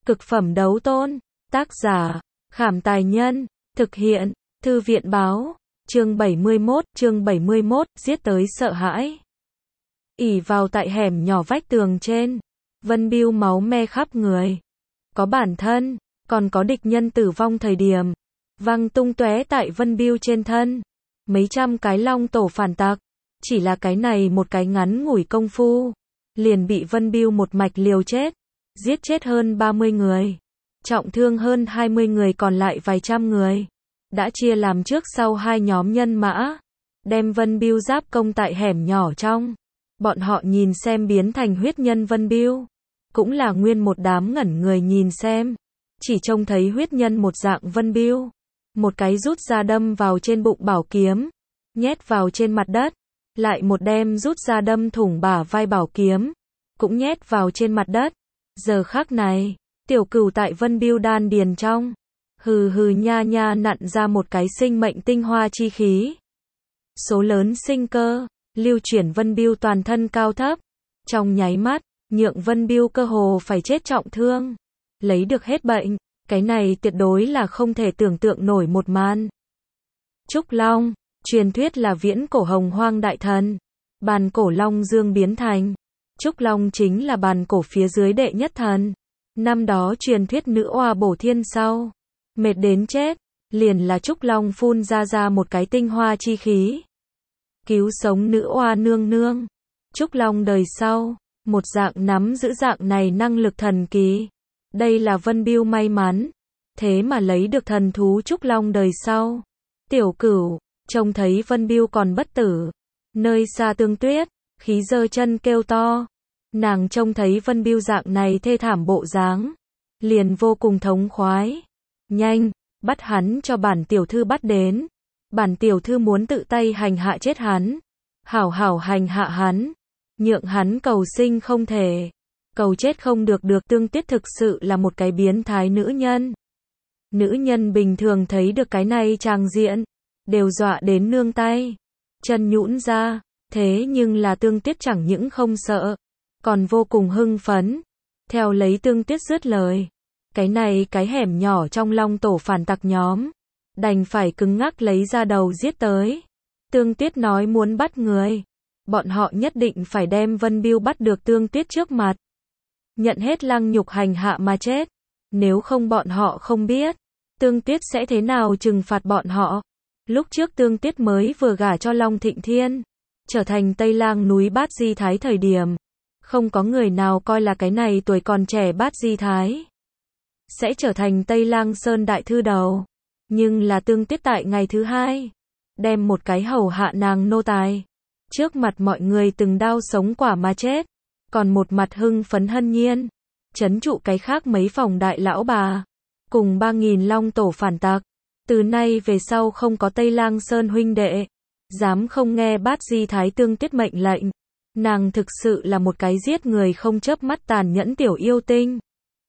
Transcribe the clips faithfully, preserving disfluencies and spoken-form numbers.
Cực phẩm đấu tôn. Tác giả, Khảm Tài Nhân. Thực hiện, Thư viện Báo. Chương bảy mươi mốt, chương bảy mươi mốt, giết tới sợ hãi. ỷ vào tại hẻm nhỏ vách tường trên, Vân Bưu máu me khắp người. Có bản thân, còn có địch nhân tử vong thời điểm, văng tung tóe tại Vân Bưu trên thân. Mấy trăm cái long tổ phản tặc, chỉ là cái này một cái ngắn ngủi công phu, liền bị Vân Bưu một mạch liều chết, giết chết hơn ba mươi người, trọng thương hơn hai mươi người, còn lại vài trăm người. Đã chia làm trước sau hai nhóm nhân mã, đem Vân Bưu giáp công tại hẻm nhỏ trong. Bọn họ nhìn xem biến thành huyết nhân Vân Bưu, cũng là nguyên một đám ngẩn người nhìn xem, chỉ trông thấy huyết nhân một dạng Vân Bưu, một cái rút ra đâm vào trên bụng bảo kiếm, nhét vào trên mặt đất, lại một đem rút ra đâm thủng bả vai bảo kiếm, cũng nhét vào trên mặt đất. Giờ khắc này, tiểu cửu tại Vân Bưu đan điền trong, hừ hừ nha nha nặn ra một cái sinh mệnh tinh hoa chi khí. Số lớn sinh cơ, lưu chuyển Vân Bưu toàn thân cao thấp, trong nháy mắt, nhượng Vân Bưu cơ hồ phải chết trọng thương, lấy được hết bệnh. Cái này tuyệt đối là không thể tưởng tượng nổi một màn. Trúc Long, truyền thuyết là viễn cổ hồng hoang đại thần, bàn cổ Long Dương biến thành. Trúc Long chính là bàn cổ phía dưới đệ nhất thần. Năm đó truyền thuyết nữ oa bổ thiên sau, mệt đến chết, liền là Trúc Long phun ra ra một cái tinh hoa chi khí, cứu sống nữ oa nương nương. Trúc Long đời sau, một dạng nắm giữ dạng này năng lực thần kỳ. Đây là Vân Bưu may mắn, thế mà lấy được thần thú Trúc Long đời sau. Tiểu Cửu, trông thấy Vân Bưu còn bất tử, nơi xa Tương Tuyết, khí giơ chân kêu to. Nàng trông thấy Vân Bưu dạng này thê thảm bộ dáng, liền vô cùng thống khoái. Nhanh, bắt hắn cho bản tiểu thư bắt đến. Bản tiểu thư muốn tự tay hành hạ chết hắn, hảo hảo hành hạ hắn, nhượng hắn cầu sinh không thể, cầu chết không được. Được Tương Tuyết thực sự là một cái biến thái nữ nhân. Nữ nhân bình thường thấy được cái này tràng diện, đều dọa đến nương tay, chân nhũn ra. Thế nhưng là Tương Tuyết chẳng những không sợ, còn vô cùng hưng phấn. Theo lấy Tương Tuyết dứt lời, cái này cái hẻm nhỏ trong long tổ phản tặc nhóm, đành phải cứng ngắc lấy ra đầu giết tới. Tương Tuyết nói muốn bắt người, bọn họ nhất định phải đem Vân Bưu bắt được Tương Tuyết trước mặt, nhận hết lăng nhục hành hạ mà chết. Nếu không bọn họ không biết Tương Tuyết sẽ thế nào trừng phạt bọn họ. Lúc trước Tương Tuyết mới vừa gả cho Long Thịnh Thiên, trở thành Tây Lang núi Bát Di Thái thời điểm, không có người nào coi là cái này tuổi còn trẻ Bát Di Thái sẽ trở thành Tây Lang Sơn đại thư đầu. Nhưng là Tương Tuyết tại ngày thứ hai, đem một cái hầu hạ nàng nô tài, trước mặt mọi người từng đao sống quả mà chết, còn một mặt hưng phấn hân nhiên, trấn trụ cái khác mấy phòng đại lão bà, cùng ba nghìn long tổ phản tặc. Từ nay về sau không có Tây Lang Sơn huynh đệ dám không nghe Bát Di Thái Tương Tuyết mệnh lệnh. Nàng thực sự là một cái giết người không chớp mắt tàn nhẫn tiểu yêu tinh.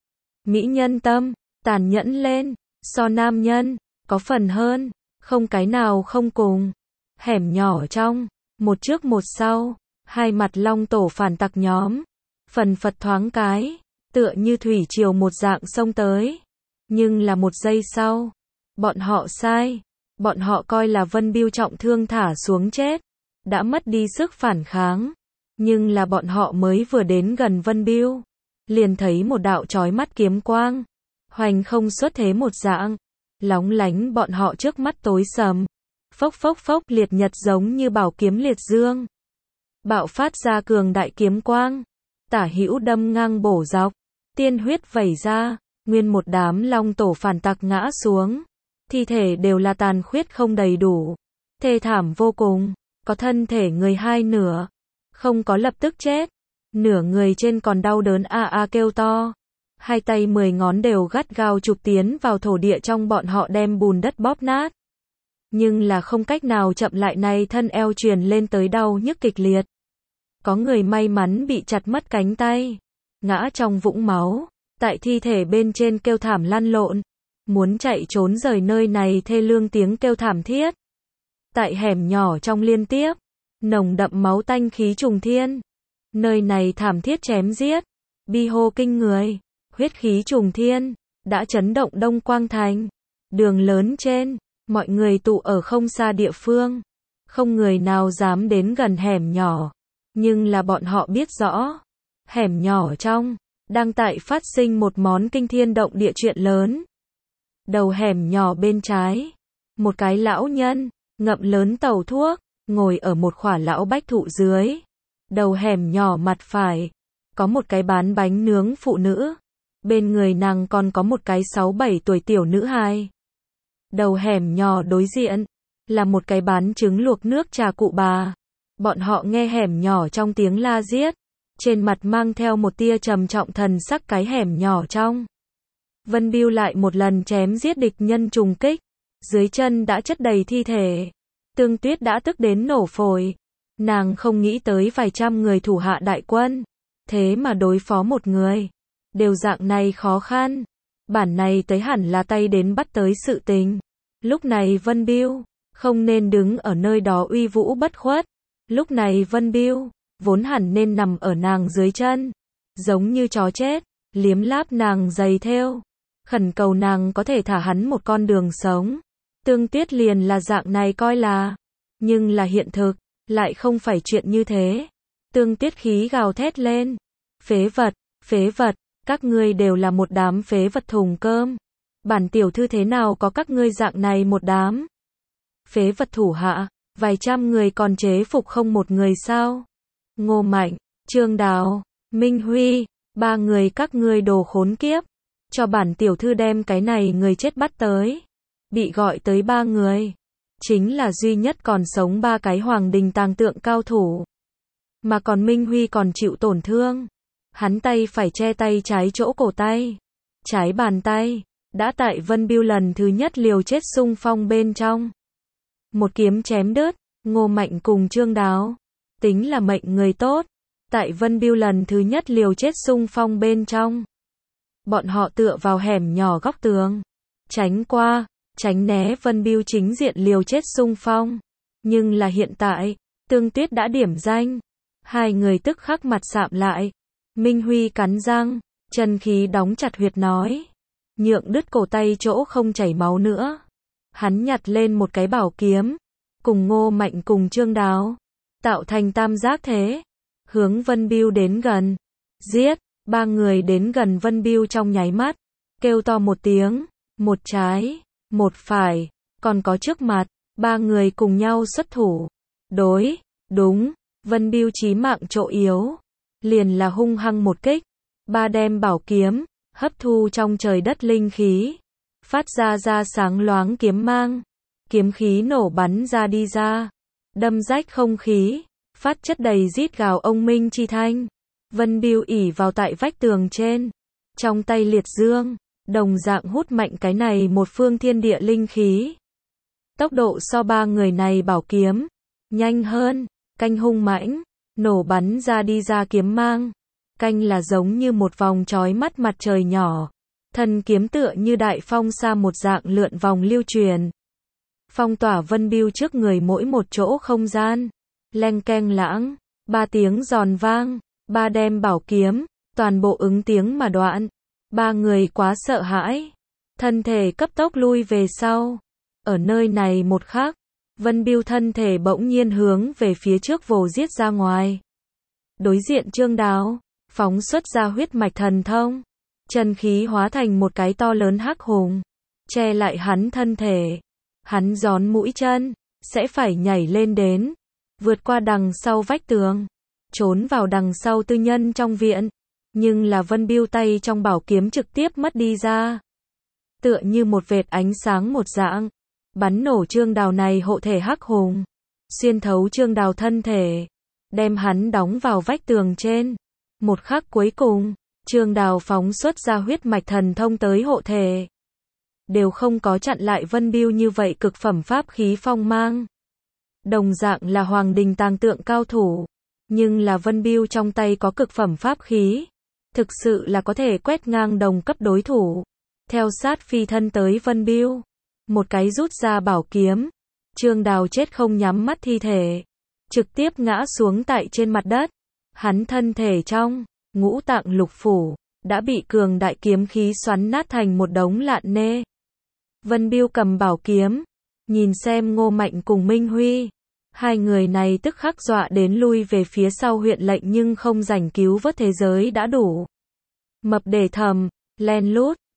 Mỹ nhân tâm, tàn nhẫn lên, so nam nhân, có phần hơn, không cái nào không cùng. Hẻm nhỏ trong, một trước một sau, hai mặt long tổ phản tặc nhóm, phần phật thoáng cái, tựa như thủy triều một dạng xông tới. Nhưng là một giây sau, bọn họ sai, bọn họ coi là Vân Bưu trọng thương thả xuống chết, đã mất đi sức phản kháng. Nhưng là bọn họ mới vừa đến gần Vân Bưu, liền thấy một đạo chói mắt kiếm quang, hoành không xuất thế một dạng, lóng lánh bọn họ trước mắt tối sầm. Phốc phốc phốc, liệt nhật giống như bảo kiếm liệt dương, bạo phát ra cường đại kiếm quang, tả hữu đâm ngang bổ dọc, tiên huyết vẩy ra, nguyên một đám long tổ phản tặc ngã xuống, thi thể đều là tàn khuyết không đầy đủ, thê thảm vô cùng. Có thân thể người hai nửa, không có lập tức chết, nửa người trên còn đau đớn a a kêu to, hai tay mười ngón đều gắt gao chụp tiến vào thổ địa trong, bọn họ đem bùn đất bóp nát. Nhưng là không cách nào chậm lại này thân eo truyền lên tới đau nhức kịch liệt. Có người may mắn bị chặt mất cánh tay, ngã trong vũng máu, tại thi thể bên trên kêu thảm lăn lộn, muốn chạy trốn rời nơi này. Thê lương tiếng kêu thảm thiết tại hẻm nhỏ trong liên tiếp, nồng đậm máu tanh khí trùng thiên. Nơi này thảm thiết chém giết, bi hô kinh người, huyết khí trùng thiên, đã chấn động Đông Quang Thành. Đường lớn trên, mọi người tụ ở không xa địa phương. Không người nào dám đến gần hẻm nhỏ. Nhưng là bọn họ biết rõ, hẻm nhỏ trong, đang tại phát sinh một món kinh thiên động địa chuyện lớn. Đầu hẻm nhỏ bên trái, một cái lão nhân, ngậm lớn tàu thuốc, ngồi ở một khỏa lão bách thụ dưới. Đầu hẻm nhỏ mặt phải, có một cái bán bánh nướng phụ nữ. Bên người nàng còn có một cái sáu bảy tuổi tiểu nữ hài. Đầu hẻm nhỏ đối diện, là một cái bán trứng luộc nước trà cụ bà. Bọn họ nghe hẻm nhỏ trong tiếng la giết, trên mặt mang theo một tia trầm trọng thần sắc cái hẻm nhỏ trong. Vân Bưu lại một lần chém giết địch nhân trùng kích, dưới chân đã chất đầy thi thể. Tương Tuyết đã tức đến nổ phổi. Nàng không nghĩ tới vài trăm người thủ hạ đại quân, thế mà đối phó một người, đều dạng này khó khăn. Bản này tới hẳn là tay đến bắt tới sự tình. Lúc này Vân Bưu không nên đứng ở nơi đó uy vũ bất khuất. Lúc này Vân Bưu vốn hẳn nên nằm ở nàng dưới chân, giống như chó chết, liếm láp nàng giày thêu, khẩn cầu nàng có thể thả hắn một con đường sống. Tương Tuyết liền là dạng này coi là, nhưng là hiện thực, lại không phải chuyện như thế. Tương Tuyết khí gào thét lên, phế vật, phế vật, các ngươi đều là một đám phế vật thùng cơm. Bản tiểu thư thế nào có các ngươi dạng này một đám phế vật thủ hạ, vài trăm người còn chế phục không một người sao? Ngô Mạnh, Trương Đào, Minh Huy, ba người các ngươi đồ khốn kiếp, cho bản tiểu thư đem cái này người chết bắt tới. Bị gọi tới ba người, chính là duy nhất còn sống ba cái hoàng đình tàng tượng cao thủ. Mà còn Minh Huy còn chịu tổn thương. Hắn tay phải che tay trái chỗ cổ tay, trái bàn tay, đã tại Vân Bưu lần thứ nhất liều chết xung phong bên trong. Một kiếm chém đứt. Ngô Mạnh cùng Trương Đáo, tính là mệnh người tốt, tại Vân Bưu lần thứ nhất liều chết xung phong bên trong. Bọn họ tựa vào hẻm nhỏ góc tường, tránh qua, tránh né Vân Bưu chính diện liều chết xung phong. Nhưng là hiện tại, Tương Tuyết đã điểm danh, hai người tức khắc mặt sạm lại. Minh Huy cắn răng, chân khí đóng chặt huyệt nói, nhượng đứt cổ tay chỗ không chảy máu nữa. Hắn nhặt lên một cái bảo kiếm, cùng Ngô Mạnh cùng Trương Đáo, tạo thành tam giác thế, hướng Vân Bưu đến gần. Giết, ba người đến gần Vân Bưu trong nháy mắt, kêu to một tiếng, một trái, một phải, còn có trước mặt, ba người cùng nhau xuất thủ. Đối, đúng, Vân Bưu chí mạng chỗ yếu, liền là hung hăng một kích, ba đem bảo kiếm, hấp thu trong trời đất linh khí, phát ra ra sáng loáng kiếm mang. Kiếm khí nổ bắn ra đi ra, đâm rách không khí, phát chất đầy rít gào ông minh chi thanh. Vân Bưu ỉ vào tại vách tường trên, trong tay liệt dương, đồng dạng hút mạnh cái này một phương thiên địa linh khí. Tốc độ so ba người này bảo kiếm nhanh hơn, canh hung mãnh, nổ bắn ra đi ra kiếm mang, canh là giống như một vòng chói mắt mặt trời nhỏ, thân kiếm tựa như đại phong sa một dạng lượn vòng lưu truyền, phong tỏa Vân Bưu trước người mỗi một chỗ không gian. Leng keng lãng, ba tiếng giòn vang, ba đem bảo kiếm, toàn bộ ứng tiếng mà đoạn. Ba người quá sợ hãi, thân thể cấp tốc lui về sau. Ở nơi này một khắc, Vân Bưu thân thể bỗng nhiên hướng về phía trước vồ giết ra ngoài. Đối diện Trương Đáo, phóng xuất ra huyết mạch thần thông, chân khí hóa thành một cái to lớn hắc hùng, che lại hắn thân thể. Hắn gión mũi chân, sẽ phải nhảy lên đến, vượt qua đằng sau vách tường, trốn vào đằng sau tư nhân trong viện. Nhưng là Vân Bưu tay trong bảo kiếm trực tiếp mất đi ra. Tựa như một vệt ánh sáng một dạng, bắn nổ Trương Đào này hộ thể hắc hùng, xuyên thấu Trương Đào thân thể, đem hắn đóng vào vách tường trên. Một khắc cuối cùng, Trương Đào phóng xuất ra huyết mạch thần thông tới hộ thể, đều không có chặn lại Vân Bưu như vậy cực phẩm pháp khí phong mang. Đồng dạng là hoàng đình tàng tượng cao thủ, nhưng là Vân Bưu trong tay có cực phẩm pháp khí, thực sự là có thể quét ngang đồng cấp đối thủ. Theo sát phi thân tới Vân Bưu, một cái rút ra bảo kiếm, Trương Đào chết không nhắm mắt thi thể, trực tiếp ngã xuống tại trên mặt đất. Hắn thân thể trong ngũ tạng lục phủ đã bị cường đại kiếm khí xoắn nát thành một đống lạn nê. Vân Biêu cầm bảo kiếm, nhìn xem Ngô Mạnh cùng Minh Huy. Hai người này tức khắc dọa đến lui về phía sau huyện lệnh nhưng không rảnh cứu vớt thế giới đã đủ. Mập để thầm, len lút,